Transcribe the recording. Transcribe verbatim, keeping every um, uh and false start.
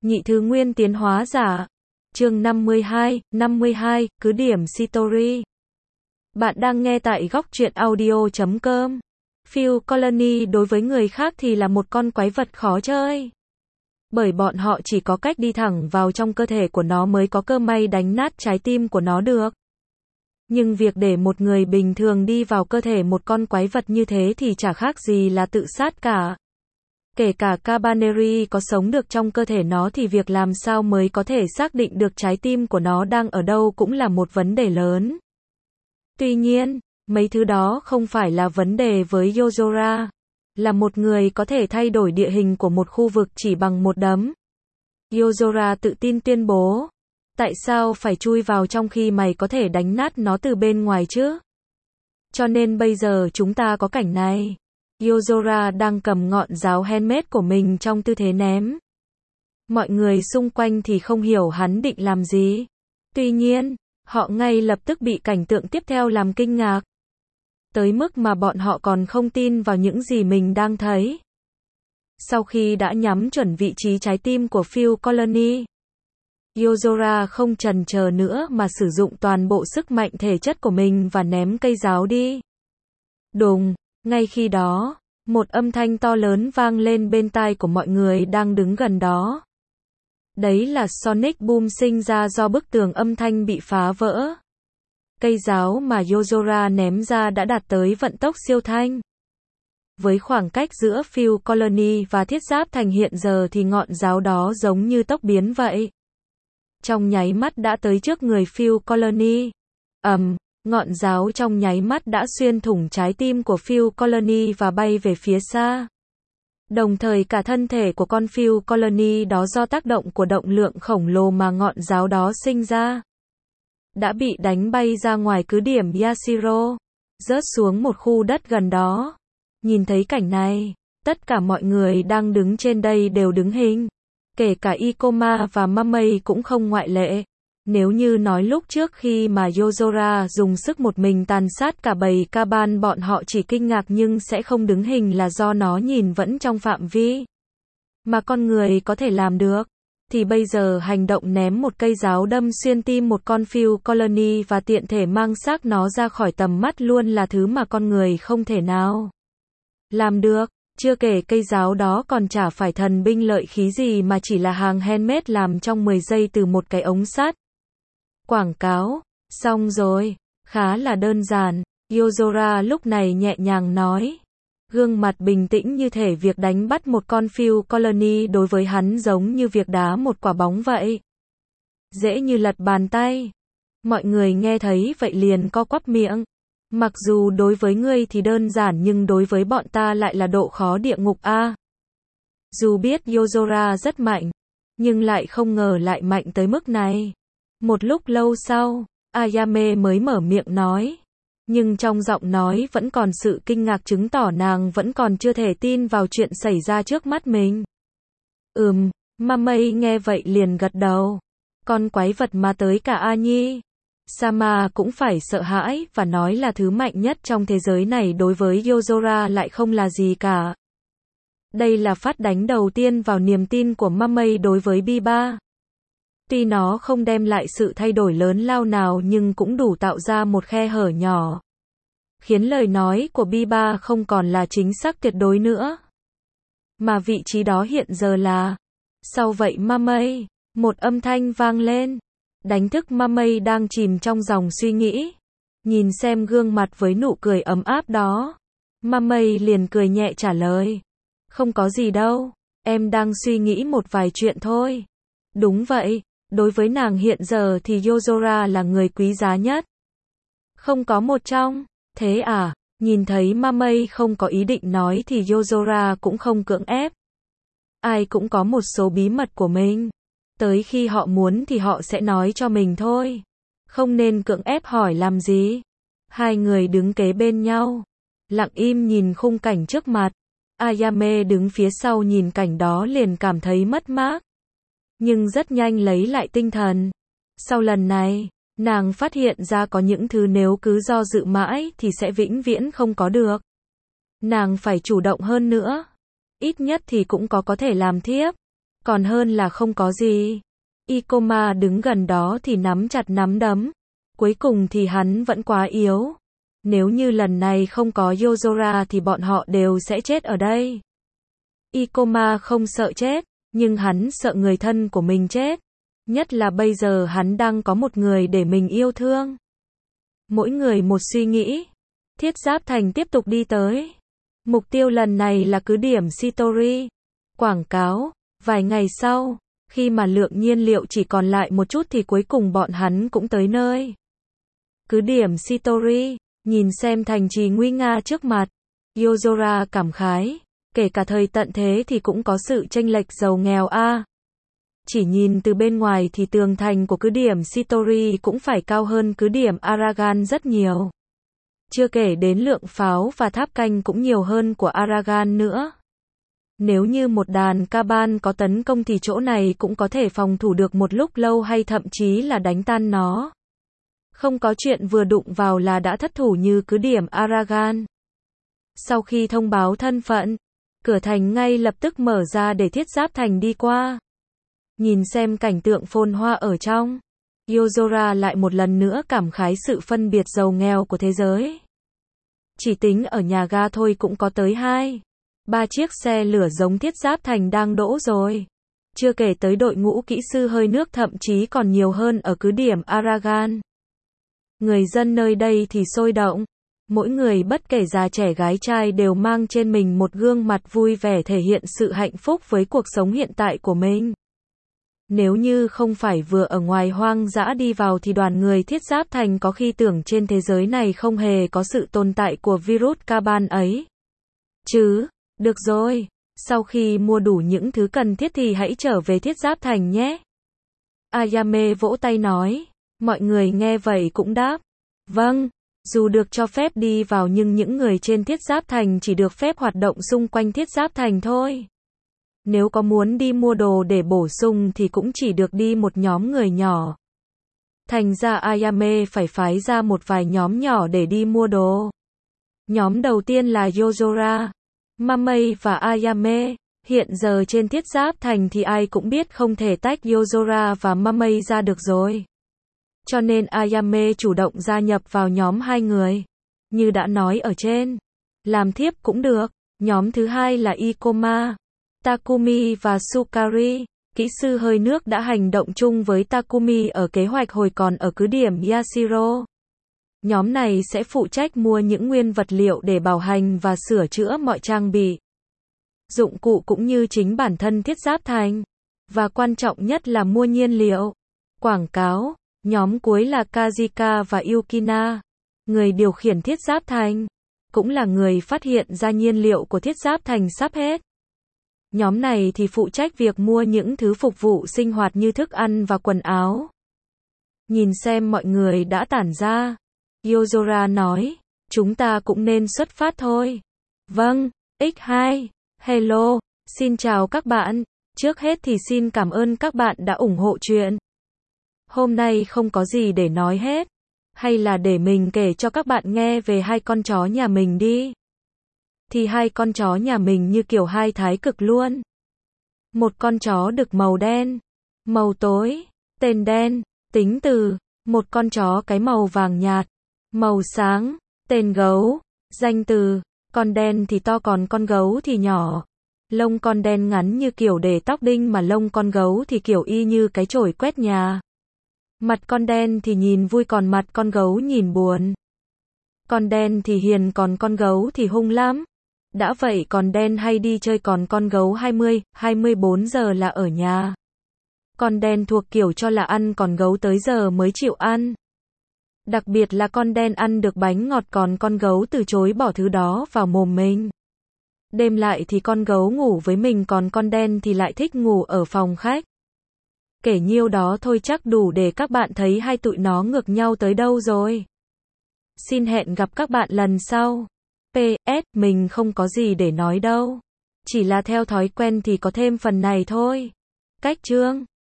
Nhị thứ nguyên tiến hóa giả. Chương năm mươi hai, năm mươi hai, cứ điểm Shitori. Bạn đang nghe tại góc truyện audio chấm com. Phil Colony đối với người khác thì là một con quái vật khó chơi. Bởi bọn họ chỉ có cách đi thẳng vào trong cơ thể của nó mới có cơ may đánh nát trái tim của nó được. Nhưng việc để một người bình thường đi vào cơ thể một con quái vật như thế thì chả khác gì là tự sát cả. Kể cả Cabaneri có sống được trong cơ thể nó thì việc làm sao mới có thể xác định được trái tim của nó đang ở đâu cũng là một vấn đề lớn. Tuy nhiên, mấy thứ đó không phải là vấn đề với Yozora. Là một người có thể thay đổi địa hình của một khu vực chỉ bằng một đấm. Yozora tự tin tuyên bố. Tại sao phải chui vào trong khi mày có thể đánh nát nó từ bên ngoài chứ? Cho nên bây giờ chúng ta có cảnh này. Yozora đang cầm ngọn giáo handmade của mình trong tư thế ném. Mọi người xung quanh thì không hiểu hắn định làm gì. Tuy nhiên, họ ngay lập tức bị cảnh tượng tiếp theo làm kinh ngạc. Tới mức mà bọn họ còn không tin vào những gì mình đang thấy. Sau khi đã nhắm chuẩn vị trí trái tim của Phil Colony, Yozora không chần chờ nữa mà sử dụng toàn bộ sức mạnh thể chất của mình và ném cây giáo đi. Đùng! Ngay khi đó, một âm thanh to lớn vang lên bên tai của mọi người đang đứng gần đó. Đấy là Sonic Boom sinh ra do bức tường âm thanh bị phá vỡ. Cây giáo mà Yozora ném ra đã đạt tới vận tốc siêu thanh. Với khoảng cách giữa Phil Colony và thiết giáp thành hiện giờ thì ngọn giáo đó giống như tốc biến vậy. Trong nháy mắt đã tới trước người Phil Colony. ầm, um, ngọn giáo trong nháy mắt đã xuyên thủng trái tim của Phil Colony và bay về phía xa. Đồng thời cả thân thể của con Phil Colony đó do tác động của động lượng khổng lồ mà ngọn giáo đó sinh ra, đã bị đánh bay ra ngoài cứ điểm Yashiro, rớt xuống một khu đất gần đó. Nhìn thấy cảnh này, tất cả mọi người đang đứng trên đây đều đứng hình. Kể cả Ikoma và Mamei cũng không ngoại lệ. Nếu như nói lúc trước khi mà Yozora dùng sức một mình tàn sát cả bầy Kaban bọn họ chỉ kinh ngạc nhưng sẽ không đứng hình là do nó nhìn vẫn trong phạm vi mà con người có thể làm được. Thì bây giờ hành động ném một cây giáo đâm xuyên tim một con Phil Colony và tiện thể mang xác nó ra khỏi tầm mắt luôn là thứ mà con người không thể nào làm được. Chưa kể cây giáo đó còn chả phải thần binh lợi khí gì mà chỉ là hàng handmade làm trong mười giây từ một cái ống sắt. Quảng cáo, xong rồi, khá là đơn giản, Yozora lúc này nhẹ nhàng nói. Gương mặt bình tĩnh như thể việc đánh bắt một con Phil Colony đối với hắn giống như việc đá một quả bóng vậy. Dễ như lật bàn tay. Mọi người nghe thấy vậy liền co quắp miệng. Mặc dù đối với ngươi thì đơn giản nhưng đối với bọn ta lại là độ khó địa ngục a. À. Dù biết Yozora rất mạnh, nhưng lại không ngờ lại mạnh tới mức này. Một lúc lâu sau, Ayame mới mở miệng nói. Nhưng trong giọng nói vẫn còn sự kinh ngạc chứng tỏ nàng vẫn còn chưa thể tin vào chuyện xảy ra trước mắt mình. Ừm, Mamei nghe vậy liền gật đầu. Con quái vật mà tới cả A Nhi Sama cũng phải sợ hãi và nói là thứ mạnh nhất trong thế giới này đối với Yozora lại không là gì cả. Đây là phát đánh đầu tiên vào niềm tin của Mamei đối với Biba. Tuy nó không đem lại sự thay đổi lớn lao nào nhưng cũng đủ tạo ra một khe hở nhỏ, khiến lời nói của Biba không còn là chính xác tuyệt đối nữa. Mà vị trí đó hiện giờ là... Sau vậy Mamei, một âm thanh vang lên. Đánh thức Mamei đang chìm trong dòng suy nghĩ. Nhìn xem gương mặt với nụ cười ấm áp đó. Mamei liền cười nhẹ trả lời. Không có gì đâu, em đang suy nghĩ một vài chuyện thôi. Đúng vậy, đối với nàng hiện giờ thì Yozora là người quý giá nhất. Không có một trong. Thế à, nhìn thấy Mamei không có ý định nói thì Yozora cũng không cưỡng ép. Ai cũng có một số bí mật của mình. Tới khi họ muốn thì họ sẽ nói cho mình thôi. Không nên cưỡng ép hỏi làm gì. Hai người đứng kế bên nhau, lặng im nhìn khung cảnh trước mặt. Ayame đứng phía sau nhìn cảnh đó liền cảm thấy mất mát. Nhưng rất nhanh lấy lại tinh thần. Sau lần này, nàng phát hiện ra có những thứ nếu cứ do dự mãi thì sẽ vĩnh viễn không có được. Nàng phải chủ động hơn nữa. Ít nhất thì cũng có có thể làm thiếp. Còn hơn là không có gì. Ikoma đứng gần đó thì nắm chặt nắm đấm. Cuối cùng thì hắn vẫn quá yếu. Nếu như lần này không có Yozora thì bọn họ đều sẽ chết ở đây. Ikoma không sợ chết, nhưng hắn sợ người thân của mình chết. Nhất là bây giờ hắn đang có một người để mình yêu thương. Mỗi người một suy nghĩ. Thiết Giáp Thành tiếp tục đi tới. Mục tiêu lần này là cứ điểm Shitori. Quảng cáo. Vài ngày sau, khi mà lượng nhiên liệu chỉ còn lại một chút thì cuối cùng bọn hắn cũng tới nơi. Cứ điểm Shitori, nhìn xem thành trì nguy nga trước mặt. Yozora cảm khái, kể cả thời tận thế thì cũng có sự chênh lệch giàu nghèo a. À. Chỉ nhìn từ bên ngoài thì tường thành của cứ điểm Shitori cũng phải cao hơn cứ điểm Aragan rất nhiều. Chưa kể đến lượng pháo và tháp canh cũng nhiều hơn của Aragan nữa. Nếu như một đàn Kaban có tấn công thì chỗ này cũng có thể phòng thủ được một lúc lâu hay thậm chí là đánh tan nó. Không có chuyện vừa đụng vào là đã thất thủ như cứ điểm Aragan. Sau khi thông báo thân phận, cửa thành ngay lập tức mở ra để Thiết Giáp Thành đi qua. Nhìn xem cảnh tượng phồn hoa ở trong, Yozora lại một lần nữa cảm khái sự phân biệt giàu nghèo của thế giới. Chỉ tính ở nhà ga thôi cũng có tới hai, ba chiếc xe lửa giống Thiết Giáp Thành đang đỗ rồi. Chưa kể tới đội ngũ kỹ sư hơi nước thậm chí còn nhiều hơn ở cứ điểm Aragan. Người dân nơi đây thì sôi động. Mỗi người bất kể già trẻ gái trai đều mang trên mình một gương mặt vui vẻ thể hiện sự hạnh phúc với cuộc sống hiện tại của mình. Nếu như không phải vừa ở ngoài hoang dã đi vào thì đoàn người Thiết Giáp Thành có khi tưởng trên thế giới này không hề có sự tồn tại của virus Kaban ấy. Chứ, được rồi, sau khi mua đủ những thứ cần thiết thì hãy trở về Thiết Giáp Thành nhé. Ayame vỗ tay nói, mọi người nghe vậy cũng đáp, vâng, dù được cho phép đi vào nhưng những người trên Thiết Giáp Thành chỉ được phép hoạt động xung quanh Thiết Giáp Thành thôi. Nếu có muốn đi mua đồ để bổ sung thì cũng chỉ được đi một nhóm người nhỏ. Thành ra Ayame phải phái ra một vài nhóm nhỏ để đi mua đồ. Nhóm đầu tiên là Yozora, Mamei và Ayame. Hiện giờ trên Thiết Giáp Thành thì ai cũng biết không thể tách Yozora và Mamei ra được rồi. Cho nên Ayame chủ động gia nhập vào nhóm hai người. Như đã nói ở trên, làm thiếp cũng được. Nhóm thứ hai là Ikoma, Takumi và Sukari. Kỹ sư hơi nước đã hành động chung với Takumi ở kế hoạch hồi còn ở cứ điểm Yashiro. Nhóm này sẽ phụ trách mua những nguyên vật liệu để bảo hành và sửa chữa mọi trang bị, dụng cụ cũng như chính bản thân Thiết Giáp Thành. Và quan trọng nhất là mua nhiên liệu, quảng cáo. Nhóm cuối là Kajika và Yukina, người điều khiển Thiết Giáp Thành, cũng là người phát hiện ra nhiên liệu của Thiết Giáp Thành sắp hết. Nhóm này thì phụ trách việc mua những thứ phục vụ sinh hoạt như thức ăn và quần áo. Nhìn xem mọi người đã tản ra, Yozora nói, chúng ta cũng nên xuất phát thôi. Vâng, ích hai, hello, xin chào các bạn, trước hết thì xin cảm ơn các bạn đã ủng hộ chuyện. Hôm nay không có gì để nói hết, hay là để mình kể cho các bạn nghe về hai con chó nhà mình đi. Thì hai con chó nhà mình như kiểu hai thái cực luôn. Một con chó đực màu đen, màu tối, tên đen, tính từ. Một con chó cái màu vàng nhạt, màu sáng, tên gấu, danh từ. Con đen thì to còn con gấu thì nhỏ. Lông con đen ngắn như kiểu để tóc đinh mà lông con gấu thì kiểu y như cái chổi quét nhà. Mặt con đen thì nhìn vui còn mặt con gấu nhìn buồn. Con đen thì hiền còn con gấu thì hung lắm. Đã vậy con đen hay đi chơi còn con gấu hai mươi, hai mươi bốn giờ là ở nhà. Con đen thuộc kiểu cho là ăn còn gấu tới giờ mới chịu ăn. Đặc biệt là con đen ăn được bánh ngọt còn con gấu từ chối bỏ thứ đó vào mồm mình. Đêm lại thì con gấu ngủ với mình còn con đen thì lại thích ngủ ở phòng khách. Kể nhiêu đó thôi chắc đủ để các bạn thấy hai tụi nó ngược nhau tới đâu rồi. Xin hẹn gặp các bạn lần sau. pê ét Mình không có gì để nói đâu. Chỉ là theo thói quen thì có thêm phần này thôi. Cách chương